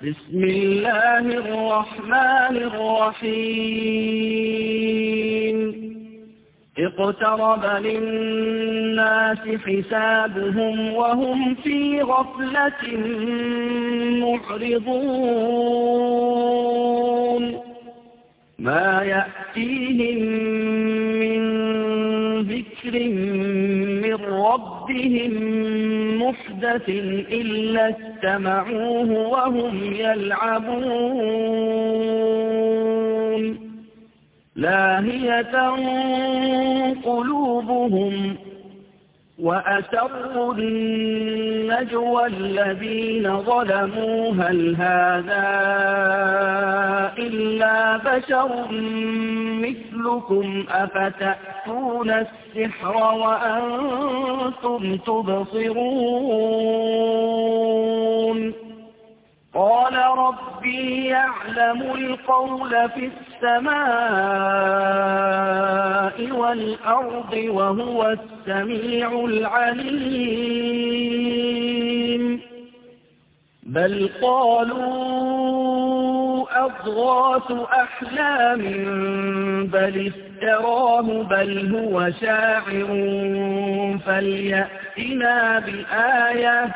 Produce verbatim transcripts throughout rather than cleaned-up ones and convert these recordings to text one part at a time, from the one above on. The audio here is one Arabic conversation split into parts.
بسم الله الرحمن الرحيم اقترب للناس حسابهم وهم في غفلة معرضون ما يأتيهم من ذكر من ربهم محدث إلا استمعوه وهم يلعبون لاهية قلوبهم وأسروا النجوى الذين ظلموا هل هذا إلا بشر مثلكم أفتأتون السحر وأنتم تبصرون قال ربي يعلم القول في السماء والأرض وهو السميع العليم بل قالوا أضغاث أحلام بل افتراه بل هو شاعر فليأتنا بآية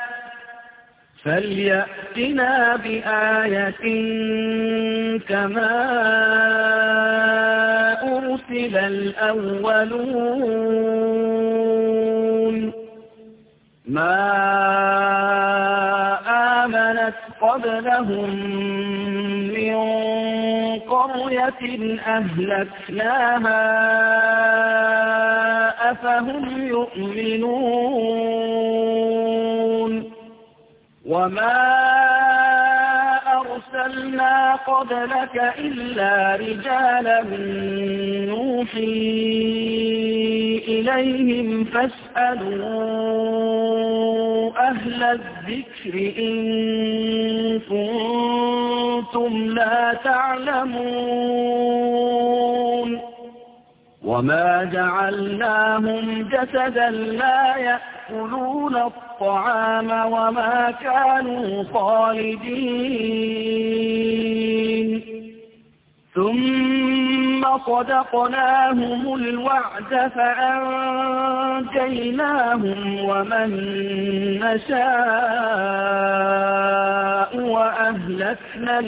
فليأتنا بآية كما أرسل الأولون ما آمنت قبلهم من قرية أهلكناها أفهم يؤمنون وما أرسلنا قبلك إلا رجالا نوحي إليهم فاسألوا أهل الذكر إن كنتم لا تعلمون وما جعلناهم جسدا لا يأكلون الطعام وما كانوا خالدين ثم صدقناهم الوعد فأنجيناهم ومن نشاء وأهلكنا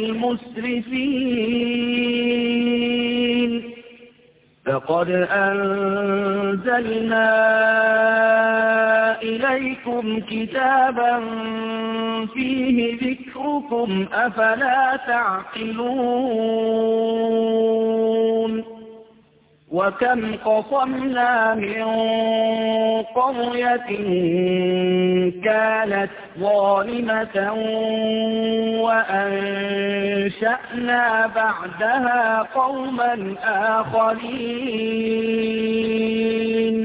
المسرفين فقد أنزلنا إليكم كتابا فيه ذكركم أفلا تعقلون وكم قصمنا من قرية كانت ظالمة وأنشأنا بعدها قوما آخرين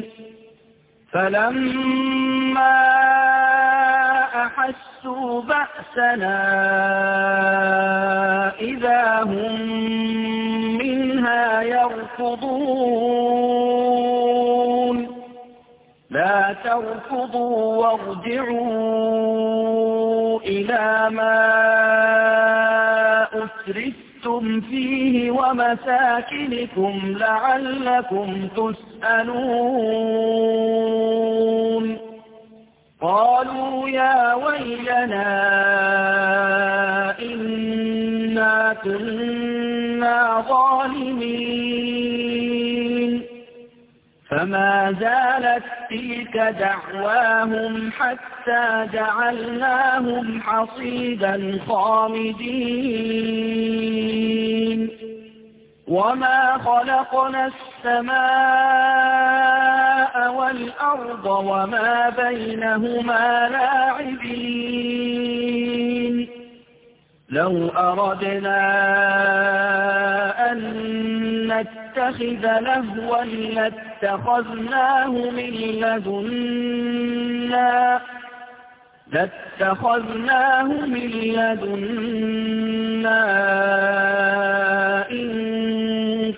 فلما أحسوا بأسنا إذا هم منها يركضون لا تركضوا وارجعوا إلى ما أسرفتم فيه ومساكنكم لعلكم تسألون قالوا يا ويلنا إنا كنا ظالمين فما زالت تلك دعواهم حتى جعلناهم حصيدا خامدين وما خلقنا السماء والأرض وما بينهما لاعبين لو أردنا أن نتخذ لهوا لاتخذناه من لدنا لاتخذناه من لدنا إن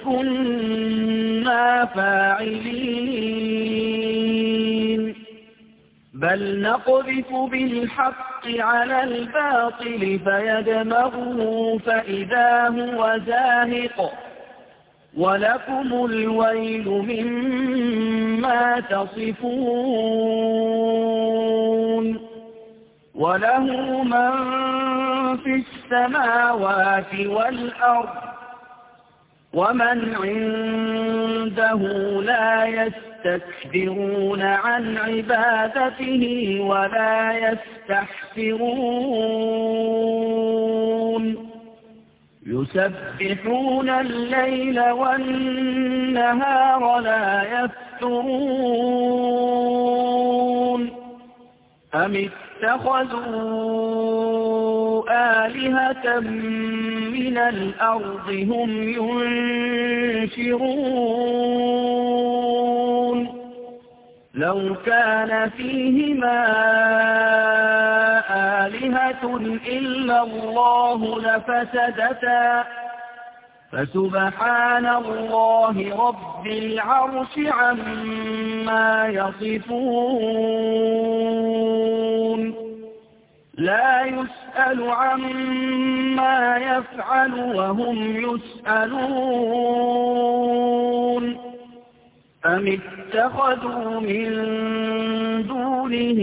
كنا فاعلين بل نقذف بالحق على الباطل فيدمغه فإذا هو زاهق ولكم الويل مما تصفون وله من في السماوات والأرض ومن عنده لا يستكبرون عن عبادته ولا يستحسرون يسبحون الليل والنهار لا يفترون أم اتخذوا آلهة من الأرض هم ينشرون لو كان فيهما آلهة إلا الله لفسدتا فسبحان الله رب العرش عما يصفون لا يسأل عما يفعل وهم يسألون أم اتخذوا من دونه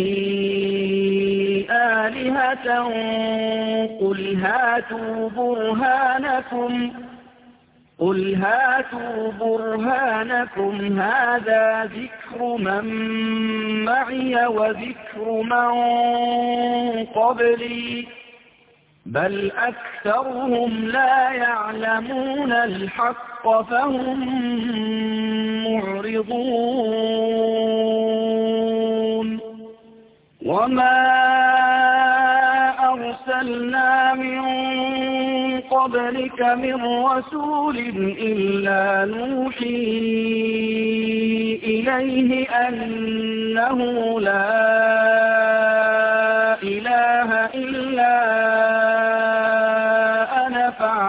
آلهة قل هاتوا برهانكم قل هاتوا برهانكم هذا ذكر من معي وذكر من قبلي بل أكثرهم لا يعلمون الحق فهم معرضون وما أرسلنا من قبلك من رسول إلا نوحي إليه أنه لا إله إلا أنا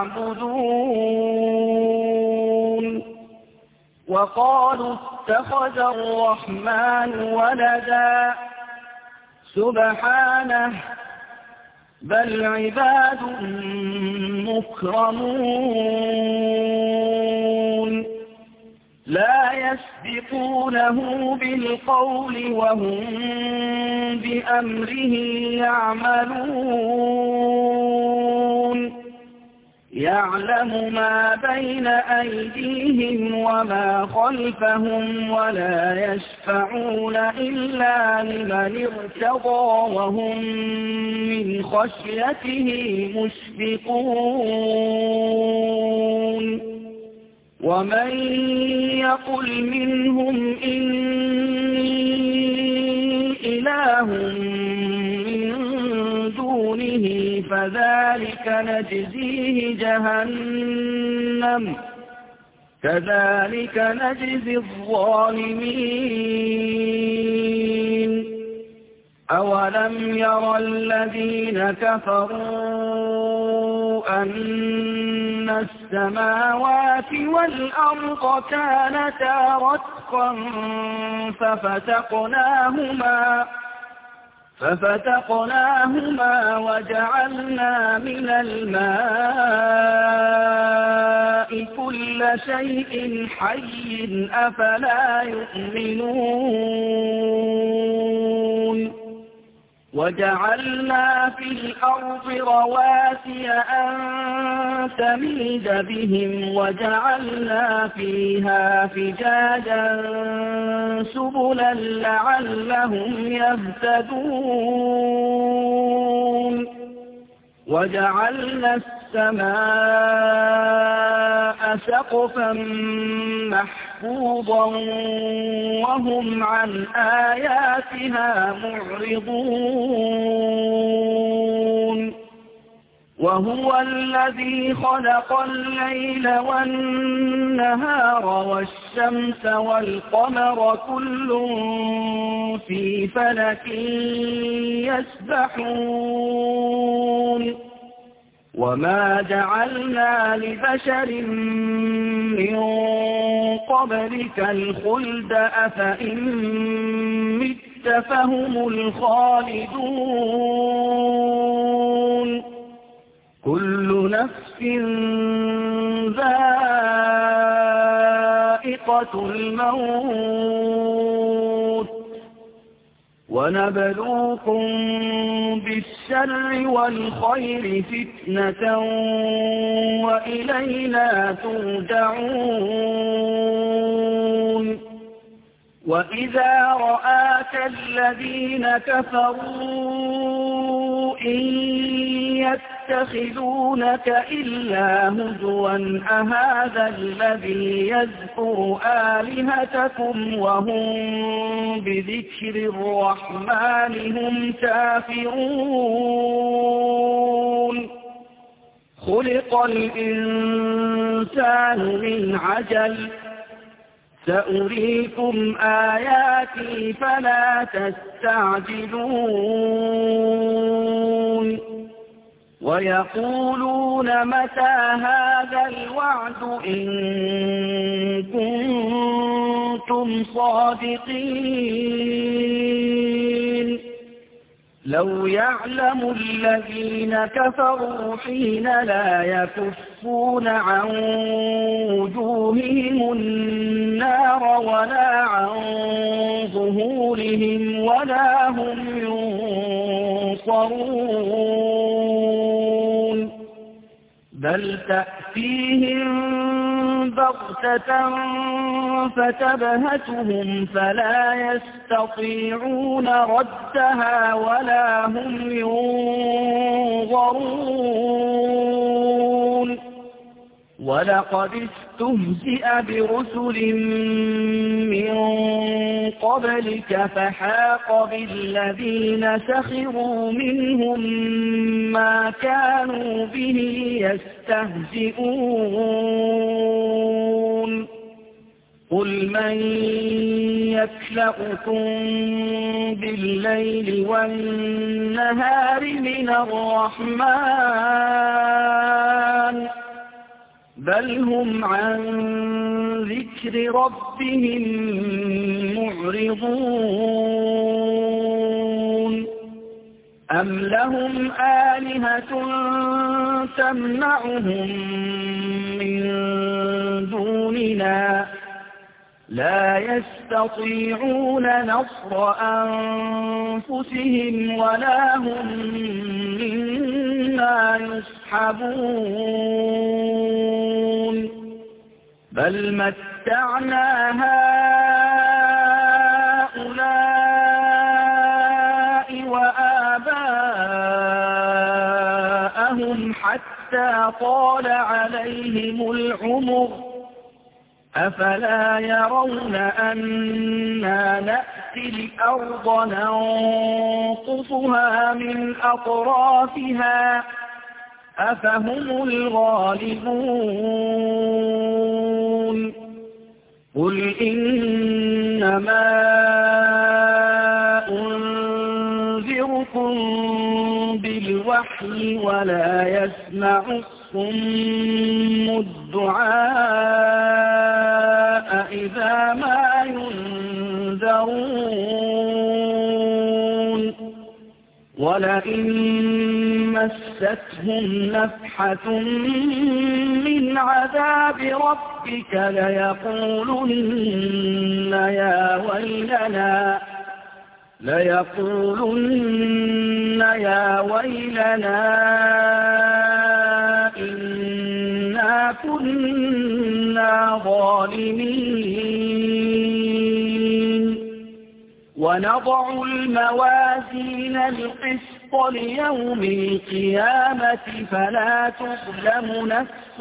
فاعبدون وقالوا اتخذ الرحمن ولدا سبحانه بل عباد مكرمون لا يسبقونه بالقول وهم بأمره يعملون يعلم ما بين أيديهم وما خلفهم ولا يشفعون إلا لمن ارتضى وهم من خشيته مشفقون ومن يقل منهم إني إله من دونه فذلك نجزيه جهنم كذلك نجزي الظالمين أولم يرى الذين كفروا أن السماوات والأرض كانتا رتقا ففتقناهما ففتقناهما وجعلنا من الماء كل شيء حي أفلا يؤمنون وجعلنا في الأرض رواسي أن تميد بهم وجعلنا فيها فجاجا سبلا لعلهم يهتدون وجعلنا السماء سقفا محفوظا وهم عن آياتها معرضون وهو الذي خلق الليل والنهار والشمس والقمر كل في فلك يسبحون وما جعلنا لبشر من قبلك الخلد أفإن مت فهم الخالدون كل نفس ذائقة الموت ونبلوكم بالشر والخير فتنة وإلينا ترجعون وإذا رآك الذين كفروا إن يتخذونك إلا هزوا أهذا الذي يذكر آلهتكم وهم بذكر الرحمن هم كافرون خلق الإنسان من عجل سأريكم آياتي فلا تستعجلون ويقولون متى هذا الوعد إن كنتم صادقين لو يعلم الذين كفروا حين لا يكفون عن وجوههم النار ولا عن ظهورهم ولا هم ينصرون بل تأتيهم بغتة فتبهتهم فلا يستطيعون ردها ولا هم ينظرون ولقد استهزئ برسل من قبلك فحاق بالذين سخروا منهم ما كانوا به يستهزئون قل من يكلؤكم بالليل والنهار من الرحمن بل هم عن ذكر ربهم معرضون أم لهم آلهة تمنعهم من دوننا لا يستطيعون نصر أنفسهم ولا هم منا يصحبون بل متعنا هؤلاء وآباءهم حتى طال عليهم العمر أفلا يرون أنا نأتي الأرض ننقصها من أطرافها أفهم الغالبون قل إنما أنذركم بالوحي ولا يسمع الصم الدعاء إذا ما ينذرون ولئن مستهم نفحة من عذاب ربك ليقولن يا ويلنا ليقولن يا ويلنا إنا كنا ظالمين ونضع الموازين القسط ليوم القيامة فلا تظلم نفس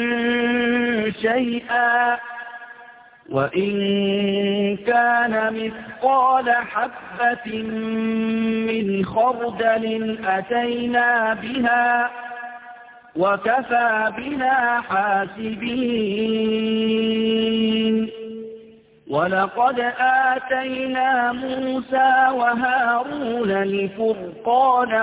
شيئا وإن كان مثقال حبة من خردل أتينا بها وكفى بنا حاسبين ولقد آتينا موسى وهارون الفرقان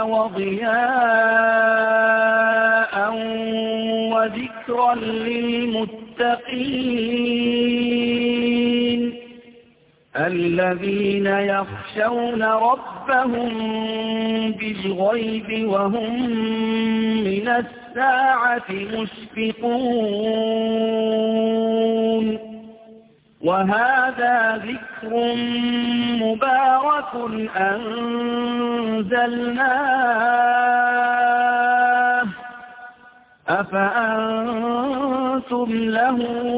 وضياء وذكرا للمتقين الذين يخشون ربهم بالغيب وهم من الساعة مشفقون وهذا ذكر مبارك أنزلناه أفأنتم له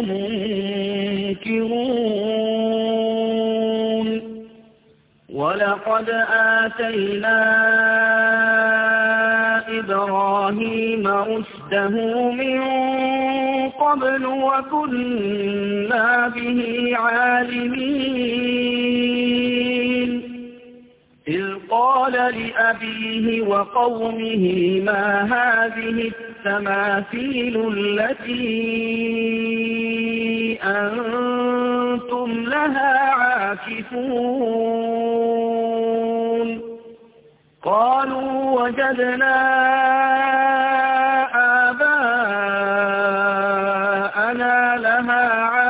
منكرون ولقد آتينا إبراهيم رشده من قبل وكنا به عالمين إذ قال لأبيه وقومه ما هذه التماثيل التي أنتم لها عاكفون قالوا وجدنا آباءنا لها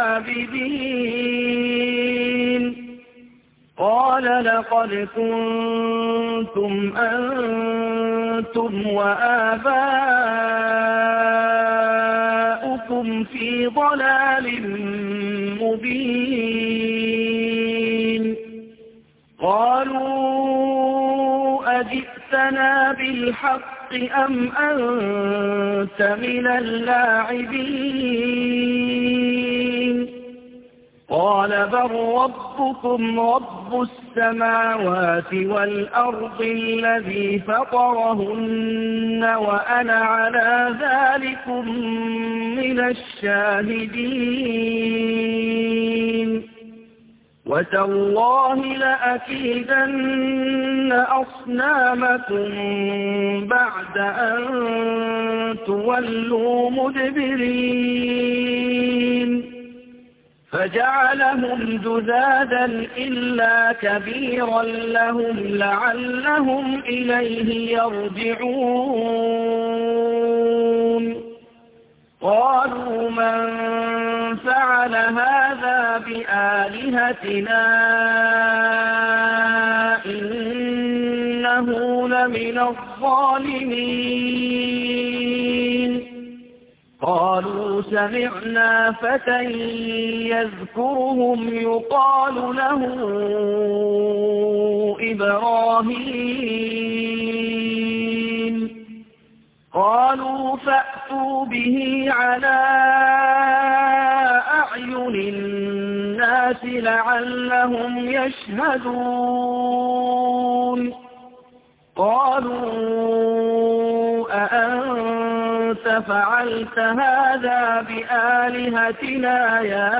عابدين قال لقد كنتم أنتم وآباؤكم في ضلال مبين قالوا أجئتنا بالحق أم أنت من اللاعبين قال بل ربكم رب السماوات والأرض الذي فطرهن وأنا على ذلكم من الشاهدين وتالله لأكيدن أصنامكم بعد أن تولوا مدبرين فجعلهم جذاذا إلا كبيرا لهم لعلهم إليه يرجعون قالوا من فعل هذا بآلهتنا إنه لمن الظالمين قالوا سمعنا فتى يذكرهم يقال له إبراهيم قالوا فأتوا به على أعين الناس لعلهم يشهدون قالوا أأنت فعلت هذا بآلهتنا يا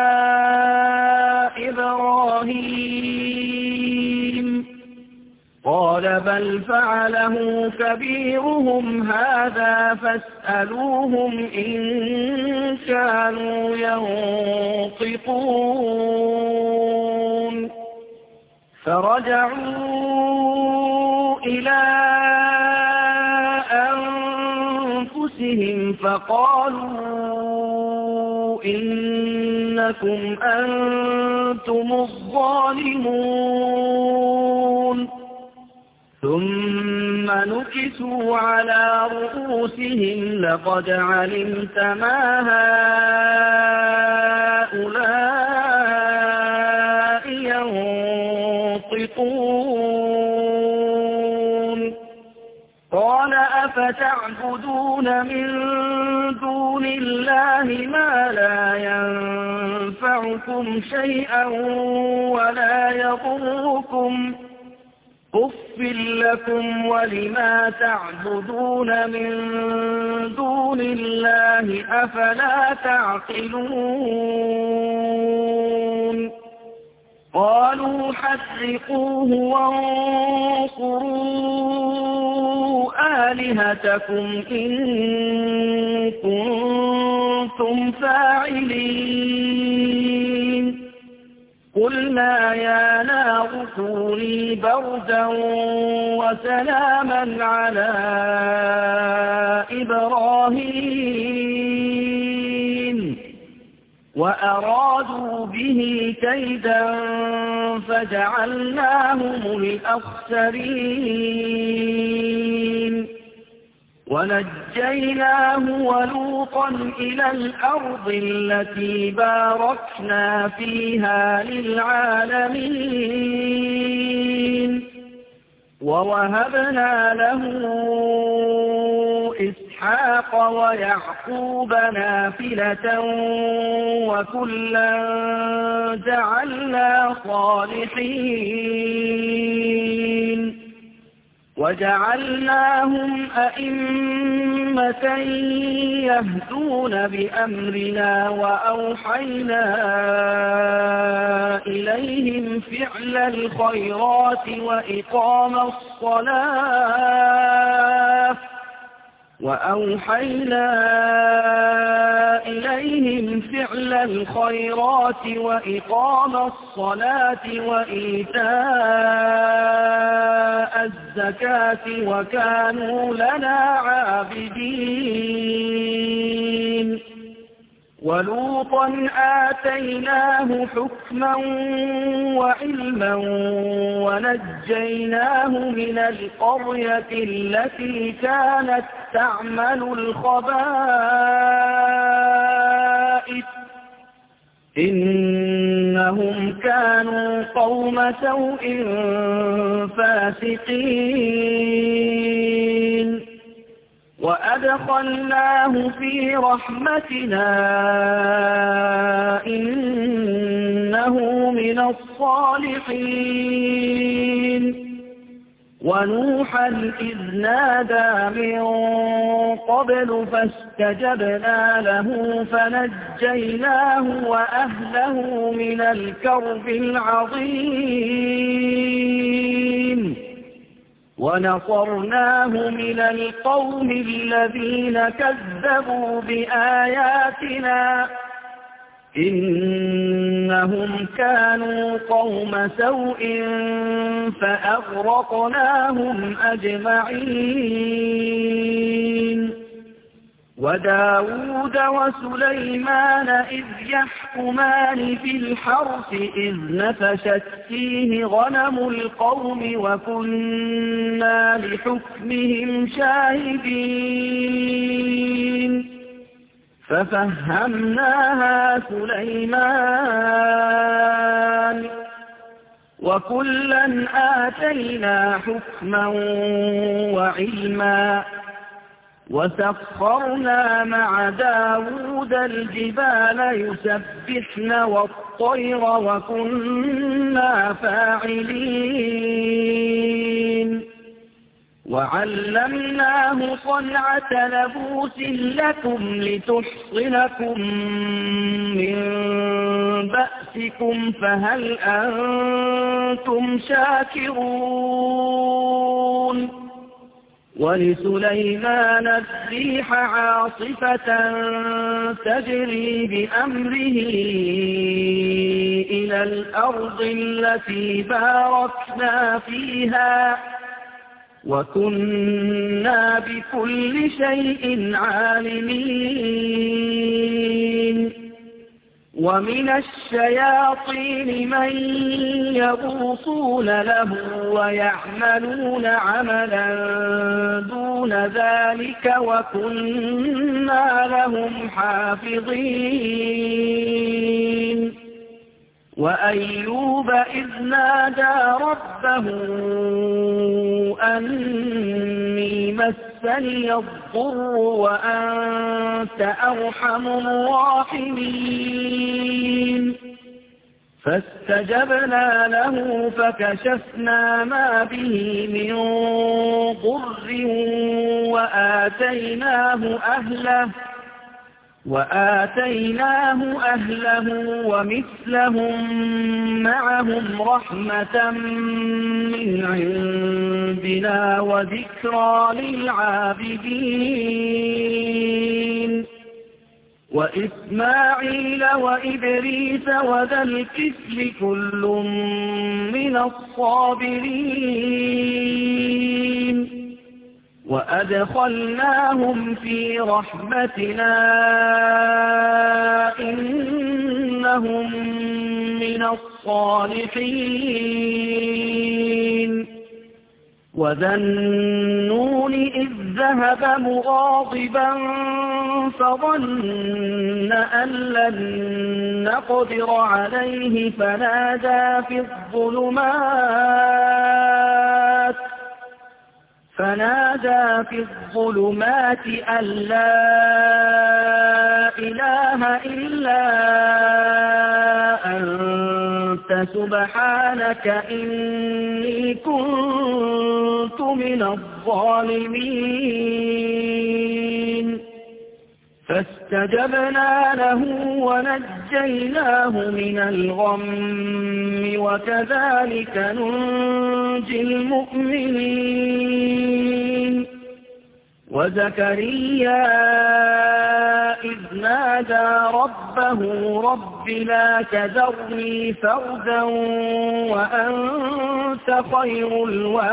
إبراهيم قال بل فعله كبيرهم هذا فاسألوهم إن كانوا ينطقون فرجعوا إلى أنفسهم فقالوا إنكم أنتم الظالمون ثم نكسوا على رؤوسهم لقد علمت ما هؤلاء ينطقون قال أفتعبدون من دون الله ما لا ينفعكم شيئا ولا يضركم أف لكم ولما تعبدون من دون الله أفلا تعقلون قالوا حرقوه وانصروا آلهتكم إن كنتم فاعلين قلنا يا نار كوني بردا وسلاما على إبراهيم وأرادوا به كيدا فجعلناهم الأخسرين ونجيناه ولوطا إلى الأرض التي باركنا فيها للعالمين ووهبنا له إسحاق ويعقوب نافلة وكلا جعلنا صالحين وجعلناهم أئمة يهدون بأمرنا وأوحينا إليهم فعل الخيرات وإقام الصلاة وأوحينا إليهم فعل الخيرات وإقام الصلاة وإيتاء الزكاة وكانوا لنا عابدين ولوطا آتيناه حكما وعلما ونجيناه من القرية التي كانت تعمل الخبائث إنهم كانوا قوم سوء فاسقين وأدخلناه في رحمتنا إنه من الصالحين ونوحا إذ نادى من قبل فاستجبنا له فنجيناه وأهله من الكرب العظيم ونصرناه من القوم الذين كذبوا بآياتنا إنهم كانوا قوم سوء فأغرقناهم أجمعين وداود وسليمان إذ يحكمان في الحرث إذ نفشت فيه غنم القوم وكنا لحكمهم شاهدين ففهمناها سليمان وكلا آتينا حكما وعلما وسخرنا مع داود الجبال يسبحن والطير وكنا فاعلين وعلمناه صنعة لبوس لكم لتحصنكم من بأسكم فهل أنتم شاكرون ولسليمان الريح عاصفة تجري بأمره إلى الأرض التي باركنا فيها وكنا بكل شيء عالمين ومن الشياطين من يغوصون له ويعملون عملا دون ذلك وكنا لهم حافظين وأيوب إذ نادى ربه أني مسني الضر وأنت أرحم الراحمين فاستجبنا له فكشفنا ما به من ضر وآتيناه أهله وآتيناه أهله ومثلهم معهم رحمة من عندنا وذكرى للعابدين وإسماعيل وإدريس وذا الكفل كل من الصابرين وأدخلناهم في رحمتنا إنهم ربهم من الصالحين وذا النون إذ ذهب مغاضبا فظن أن لن نقدر عليه فنادى في الظلمات فنادى في الظلمات أن لا إله إلا أنت سبحانك إني كنت من الظالمين فاستجبنا له ونجيناه من الغم وكذلك ننجي المؤمنين وزكريا إذ نادى ربه رب لا تذرني فردا وأنت خير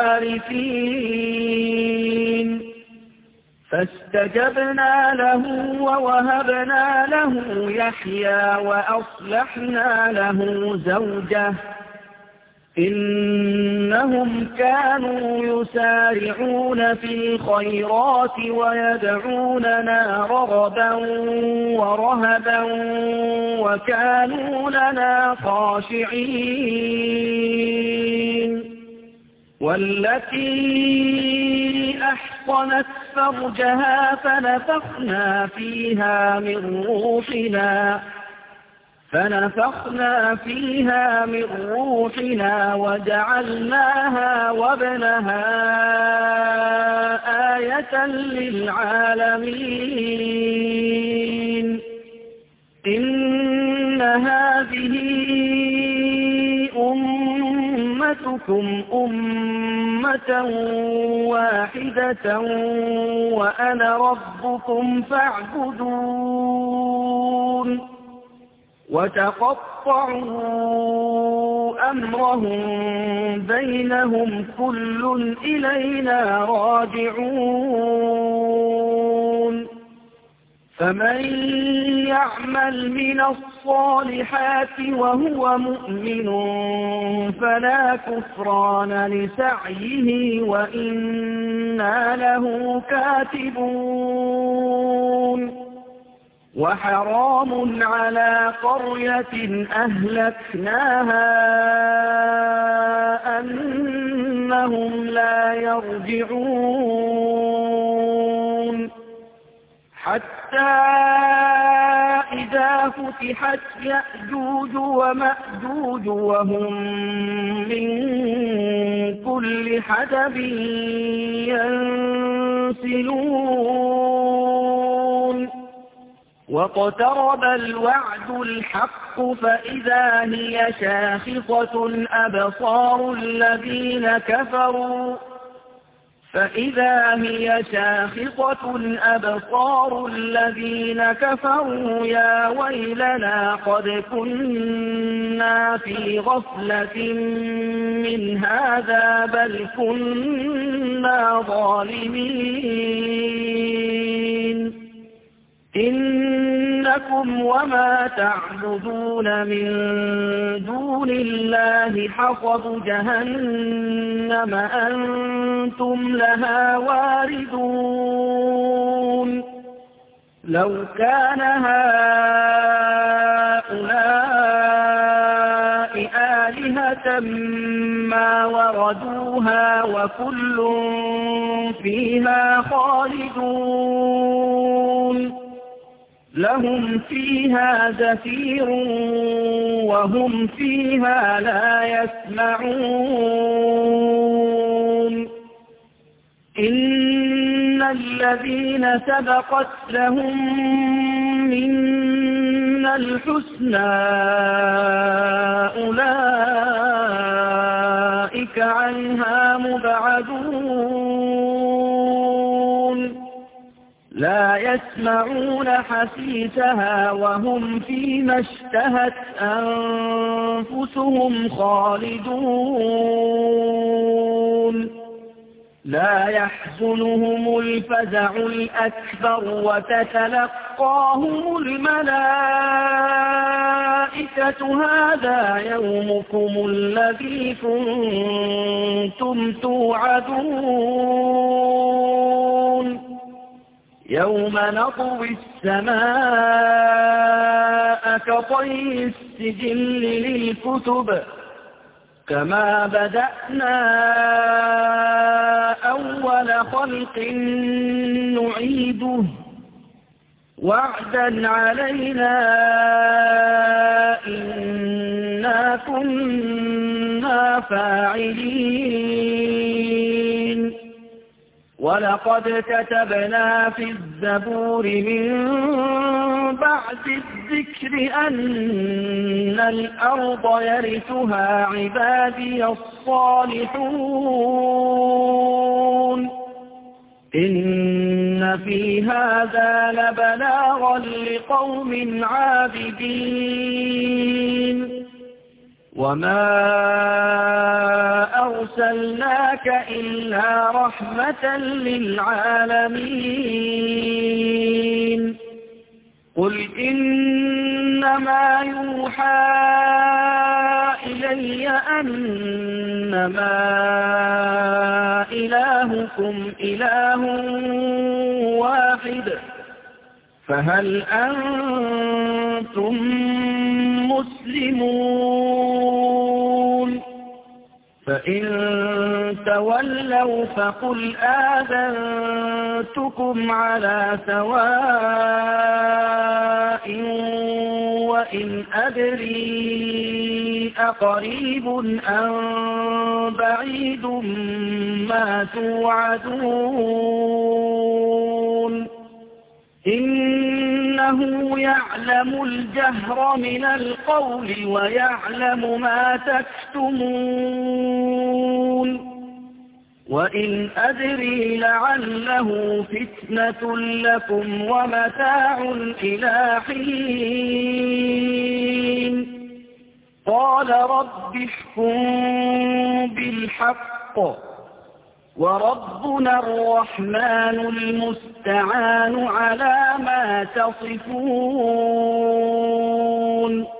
الوارثين فاستجبنا له ووهبنا له يحيى وأصلحنا له زوجه إنهم كانوا يسارعون في الخيرات ويدعوننا رغبا ورهبا وكانوا لنا خاشعين والتي أحصنت فرجها فنفخنا فيها من روحنا فنفخنا فيها من روحنا وجعلناها وابنها آية للعالمين إن هذه أمتكم أمة واحدة وأنا ربكم فاعبدون وتقطعوا أمرهم بينهم كل إلينا راجعون فمن يعمل من الصالحات وهو مؤمن فلا كفران لسعيه وإنا له كاتبون وحرام على قرية أهلكناها أنهم لا يرجعون حتى إذا فتحت يأجوج ومأجوج وهم من كل حدب ينسلون واقترب الوعد الحق فإذا هي شاخصة أبصار الذين كفروا فإذا هي شاخصة أبصار الذين كفروا يا ويلنا قد كنا في غفلة من هذا بل كنا ظالمين إنكم وما تعبدون من دون الله حصب جهنم أنتم لها واردون لو كان هؤلاء آلهة ما وردوها وكل فيها خالدون لهم فيها زفير وهم فيها لا يسمعون إن الذين سبقت لهم منا الحسنى أولئك عنها مبعدون لا يسمعون حسيسها وهم فيما اشتهت أنفسهم خالدون لا يحزنهم الفزع الأكبر وتتلقاهم الملائكة هذا يومكم الذي كنتم توعدون يوم نطوي السماء كطي السجل للكتب كما بدأنا أول خلق نعيده وعدا علينا إنا كنا فاعلين ولقد كتبنا في الزبور من بعد الذكر أن الأرض يرثها عبادي الصالحون إن في هذا لبلاغا لقوم عابدين وما أرسلناك إلا رحمة للعالمين قل إنما يوحى إلي أنما إلهكم إله واحد فهل أنتم مسلمون فإن تولوا فقل آذنتكم على سواء وإن أدري أقريب أم بعيد ما توعدون إنه يعلم الجهر من القول ويعلم ما تكتمون وإن أدري لعله فتنة لكم ومتاع إلى حين قال رب احكم بالحق وربنا الرحمن المستعان على ما تصفون